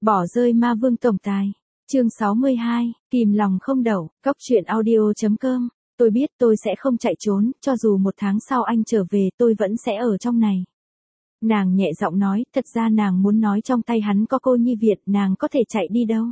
Bỏ rơi ma vương tổng tài. Chương 62, kìm lòng không đậu, cóc truyện audio.com. Tôi biết tôi sẽ không chạy trốn, cho dù 1 tháng sau anh trở về tôi vẫn sẽ ở trong này. Nàng nhẹ giọng nói, thật ra nàng muốn nói trong tay hắn có cô nhi Việt, nàng có thể chạy đi đâu.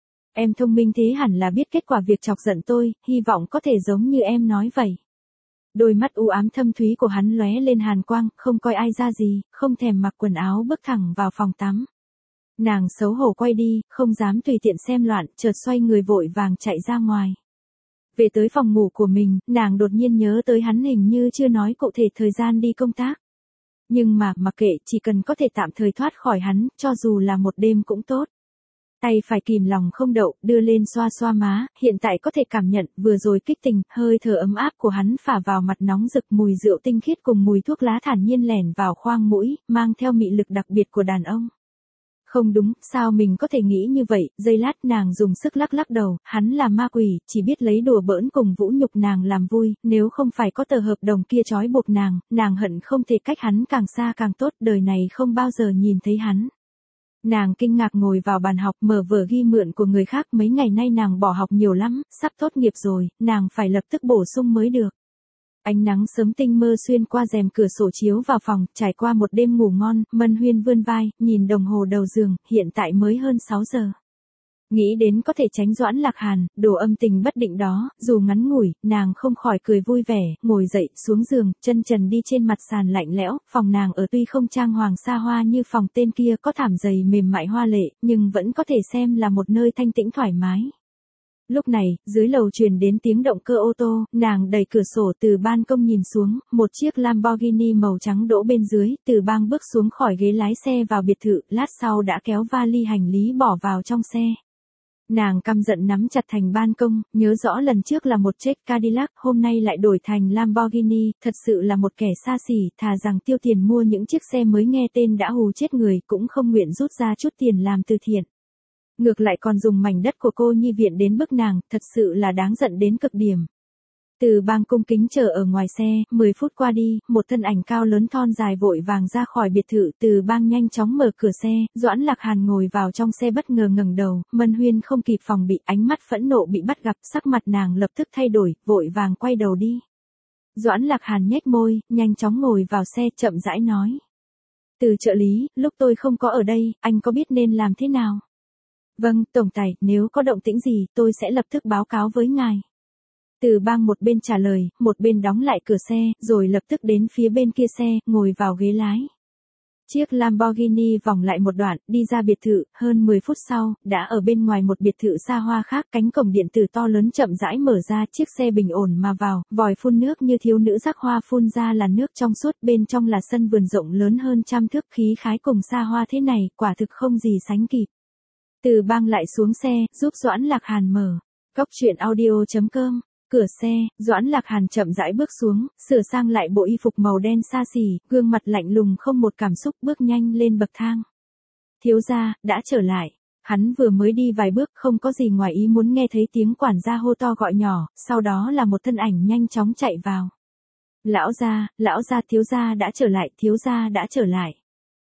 Em thông minh thế hẳn là biết kết quả việc chọc giận tôi, hy vọng có thể giống như em nói vậy. Đôi mắt u ám thâm thúy của hắn lóe lên hàn quang, không coi ai ra gì, không thèm mặc quần áo bước thẳng vào phòng tắm. Nàng xấu hổ quay đi, không dám tùy tiện xem loạn, chợt xoay người vội vàng chạy ra ngoài. Về tới phòng ngủ của mình, nàng đột nhiên nhớ tới hắn hình như chưa nói cụ thể thời gian đi công tác. Nhưng mà, mặc kệ, chỉ cần có thể tạm thời thoát khỏi hắn, cho dù là 1 đêm cũng tốt. Tay phải kìm lòng không đậu, đưa lên xoa xoa má, hiện tại có thể cảm nhận, vừa rồi kích tình, hơi thở ấm áp của hắn phả vào mặt nóng rực, mùi rượu tinh khiết cùng mùi thuốc lá thản nhiên lẻn vào khoang mũi, mang theo mị lực đặc biệt của đàn ông. Không đúng, sao mình có thể nghĩ như vậy, giây lát nàng dùng sức lắc lắc đầu, hắn là ma quỷ, chỉ biết lấy đùa bỡn cùng vũ nhục nàng làm vui, nếu không phải có tờ hợp đồng kia trói buộc nàng hận không thể cách hắn càng xa càng tốt, đời này không bao giờ nhìn thấy hắn. Nàng kinh ngạc ngồi vào bàn học mở vở ghi mượn của người khác, mấy ngày nay nàng bỏ học nhiều lắm, sắp tốt nghiệp rồi, nàng phải lập tức bổ sung mới được. Ánh nắng sớm tinh mơ xuyên qua rèm cửa sổ chiếu vào phòng, trải qua một đêm ngủ ngon, Mân Huyên vươn vai, nhìn đồng hồ đầu giường, hiện tại mới hơn 6 giờ. Nghĩ đến có thể tránh Doãn Lạc Hàn, đồ âm tình bất định đó, dù ngắn ngủi, nàng không khỏi cười vui vẻ, ngồi dậy, xuống giường, chân trần đi trên mặt sàn lạnh lẽo, phòng nàng ở tuy không trang hoàng xa hoa như phòng tên kia có thảm dày mềm mại hoa lệ, nhưng vẫn có thể xem là một nơi thanh tĩnh thoải mái. Lúc này, dưới lầu truyền đến tiếng động cơ ô tô, nàng đẩy cửa sổ từ ban công nhìn xuống, một chiếc Lamborghini màu trắng đỗ bên dưới, Từ Bang bước xuống khỏi ghế lái xe vào biệt thự, lát sau đã kéo vali hành lý bỏ vào trong xe. Nàng căm giận nắm chặt thành ban công, nhớ rõ lần trước là một chiếc Cadillac, hôm nay lại đổi thành Lamborghini, thật sự là một kẻ xa xỉ, thà rằng tiêu tiền mua những chiếc xe mới nghe tên đã hù chết người, cũng không nguyện rút ra chút tiền làm từ thiện. Ngược lại còn dùng mảnh đất của cô nhi viện đến bức nàng, thật sự là đáng giận đến cực điểm. Từ Bang cung kính chờ ở ngoài xe, 10 phút qua đi, một thân ảnh cao lớn thon dài vội vàng ra khỏi biệt thự, Từ Bang nhanh chóng mở cửa xe, Doãn Lạc Hàn ngồi vào trong xe bất ngờ ngẩng đầu, Mân Huyên không kịp phòng bị, ánh mắt phẫn nộ bị bắt gặp, sắc mặt nàng lập tức thay đổi, vội vàng quay đầu đi. Doãn Lạc Hàn nhếch môi, nhanh chóng ngồi vào xe, chậm rãi nói. Từ trợ lý, lúc tôi không có ở đây, anh có biết nên làm thế nào? Vâng, tổng tài, nếu có động tĩnh gì, tôi sẽ lập tức báo cáo với ngài. Từ Bang một bên trả lời, một bên đóng lại cửa xe, rồi lập tức đến phía bên kia xe, ngồi vào ghế lái. Chiếc Lamborghini vòng lại một đoạn, đi ra biệt thự, hơn 10 phút sau, đã ở bên ngoài một biệt thự xa hoa khác, cánh cổng điện tử to lớn chậm rãi mở ra, chiếc xe bình ổn mà vào, vòi phun nước như thiếu nữ rắc hoa phun ra là nước trong suốt, bên trong là sân vườn rộng lớn hơn 100 thước, khí khái cùng xa hoa thế này, quả thực không gì sánh kịp. Từ Bang lại xuống xe, giúp Doãn Lạc Hàn mở. Cóc truyện audio.com. Cửa xe, Doãn Lạc Hàn chậm rãi bước xuống, sửa sang lại bộ y phục màu đen xa xỉ, gương mặt lạnh lùng không một cảm xúc, bước nhanh lên bậc thang. Thiếu gia, đã trở lại. Hắn vừa mới đi vài bước, không có gì ngoài ý muốn nghe thấy tiếng quản gia hô to gọi nhỏ, sau đó là một thân ảnh nhanh chóng chạy vào. Lão gia, thiếu gia đã trở lại, thiếu gia đã trở lại.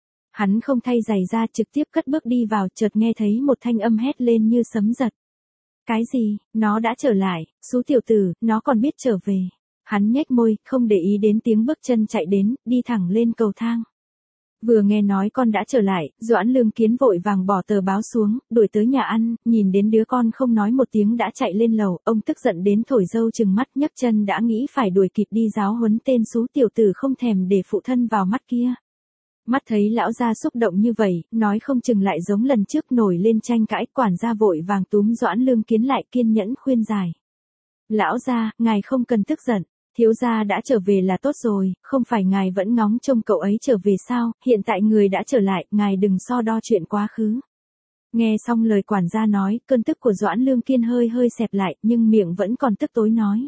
Hắn không thay giày ra, trực tiếp cất bước đi vào, chợt nghe thấy một thanh âm hét lên như sấm giật. Cái gì, nó đã trở lại, Sú tiểu tử, nó còn biết trở về. Hắn nhếch môi, không để ý đến tiếng bước chân chạy đến, đi thẳng lên cầu thang. Vừa nghe nói con đã trở lại, Doãn Lương Kiến vội vàng bỏ tờ báo xuống, đuổi tới nhà ăn, nhìn đến đứa con không nói một tiếng đã chạy lên lầu, ông tức giận đến thổi râu trừng mắt, nhấc chân đã nghĩ phải đuổi kịp đi giáo huấn tên Sú tiểu tử không thèm để phụ thân vào mắt kia. Mắt thấy lão gia xúc động như vậy, nói không chừng lại giống lần trước nổi lên tranh cãi, quản gia vội vàng túm Doãn Lương Kiến lại, kiên nhẫn khuyên giải. Lão gia, ngài không cần tức giận, thiếu gia đã trở về là tốt rồi, không phải ngài vẫn ngóng trông cậu ấy trở về sao, hiện tại người đã trở lại, ngài đừng so đo chuyện quá khứ. Nghe xong lời quản gia nói, cơn tức của Doãn Lương Kiên hơi xẹp lại, nhưng miệng vẫn còn tức tối nói.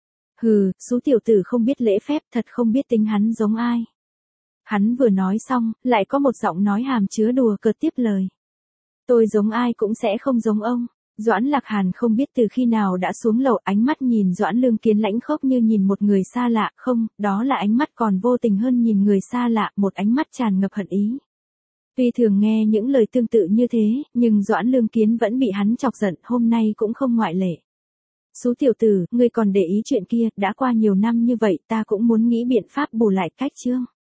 Hừ, Sú tiểu tử không biết lễ phép, thật không biết tính hắn giống ai. Hắn vừa nói xong, lại có một giọng nói hàm chứa đùa cợt tiếp lời. Tôi giống ai cũng sẽ không giống ông. Doãn Lạc Hàn không biết từ khi nào đã xuống lầu, ánh mắt nhìn Doãn Lương Kiến lãnh khốc như nhìn một người xa lạ, không, đó là ánh mắt còn vô tình hơn nhìn người xa lạ, một ánh mắt tràn ngập hận ý. Tuy thường nghe những lời tương tự như thế, nhưng Doãn Lương Kiến vẫn bị hắn chọc giận, hôm nay cũng không ngoại lệ. Sú tiểu tử, ngươi còn để ý chuyện kia, đã qua nhiều năm như vậy ta cũng muốn nghĩ biện pháp bù lại cách Trương